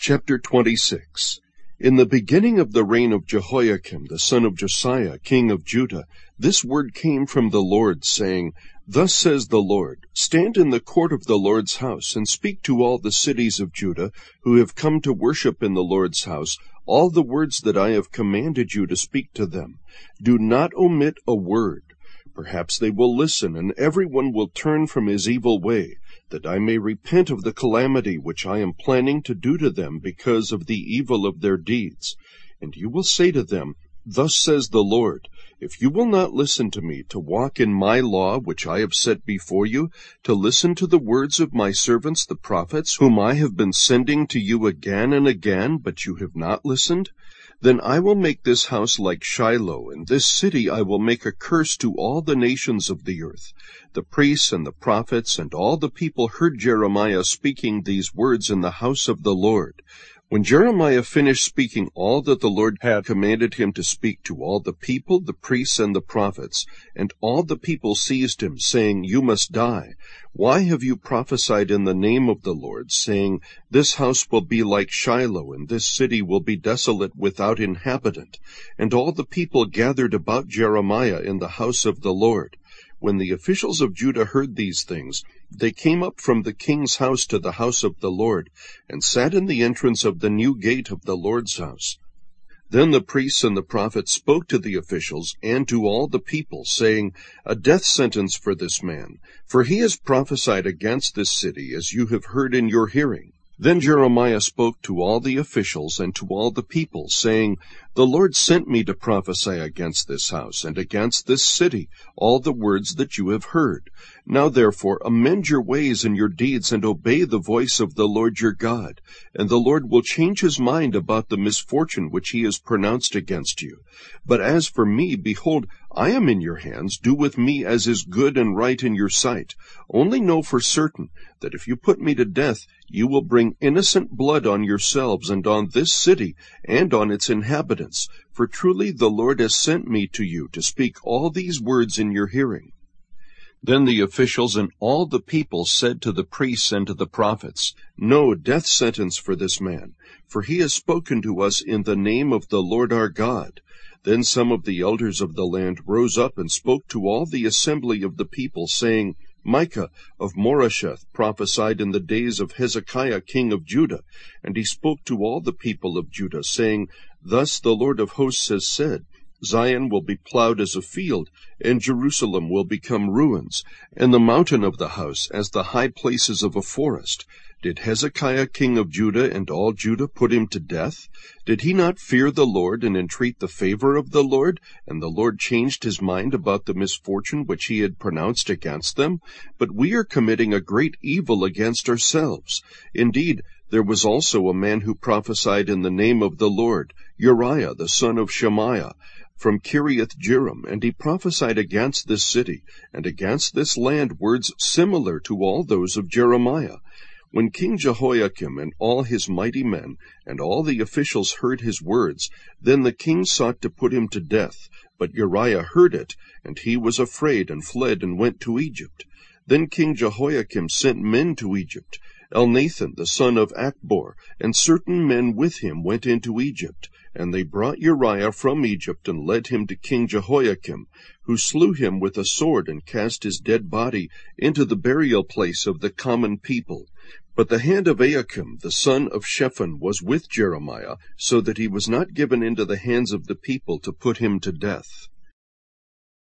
Chapter 26. In the beginning of the reign of Jehoiakim, the son of Josiah, king of Judah, this word came from the Lord, saying, Thus says the Lord, Stand in the court of the Lord's house, and speak to all the cities of Judah, who have come to worship in the Lord's house, all the words that I have commanded you to speak to them. Do not omit a word. Perhaps they will listen, and everyone will turn from his evil way, that I may repent of the calamity which I am planning to do to them because of the evil of their deeds. And you will say to them, Thus says the Lord, If you will not listen to me, to walk in my law which I have set before you, to listen to the words of my servants the prophets, whom I have been sending to you again and again, but you have not listened, then I will make this house like Shiloh, and this city I will make a curse to all the nations of the earth. The priests and the prophets and all the people heard Jeremiah speaking these words in the house of the Lord. When Jeremiah finished speaking all that the Lord had commanded him to speak to all the people, the priests and the prophets, and all the people seized him, saying, You must die. Why have you prophesied in the name of the Lord, saying, This house will be like Shiloh, and this city will be desolate without inhabitant? And all the people gathered about Jeremiah in the house of the Lord. When the officials of Judah heard these things, they came up from the king's house to the house of the Lord, and sat in the entrance of the new gate of the Lord's house. Then the priests and the prophets spoke to the officials and to all the people, saying, A death sentence for this man, for he has prophesied against this city, as you have heard in your hearing. Then Jeremiah spoke to all the officials and to all the people, saying, The Lord sent me to prophesy against this house and against this city all the words that you have heard. Now therefore amend your ways and your deeds, and obey the voice of the Lord your God, and the Lord will change his mind about the misfortune which he has pronounced against you. But as for me, behold, I am in your hands. Do with me as is good and right in your sight. Only know for certain that if you put me to death, you will bring innocent blood on yourselves and on this city and on its inhabitants. For truly the Lord has sent me to you to speak all these words in your hearing. Then the officials and all the people said to the priests and to the prophets, No death sentence for this man, for he has spoken to us in the name of the Lord our God. Then some of the elders of the land rose up and spoke to all the assembly of the people, saying, Micah of Moresheth prophesied in the days of Hezekiah king of Judah, and he spoke to all the people of Judah, saying, Thus the Lord of hosts has said, Zion will be plowed as a field, and Jerusalem will become ruins, and the mountain of the house as the high places of a forest. Did Hezekiah king of Judah and all Judah put him to death? Did he not fear the Lord and entreat the favor of the Lord? And the Lord changed his mind about the misfortune which he had pronounced against them? But we are committing a great evil against ourselves. Indeed, there was also a man who prophesied in the name of the Lord, Uriah the son of Shemaiah, from Kiriath-Jearim, and he prophesied against this city and against this land words similar to all those of Jeremiah. When King Jehoiakim and all his mighty men and all the officials heard his words, then the king sought to put him to death. But Uriah heard it, and he was afraid and fled and went to Egypt. Then King Jehoiakim sent men to Egypt. Elnathan the son of Achbor and certain men with him went into Egypt, and they brought Uriah from Egypt and led him to King Jehoiakim, who slew him with a sword and cast his dead body into the burial place of the common people. But the hand of Ahikam the son of Shaphan was with Jeremiah, so that he was not given into the hands of the people to put him to death.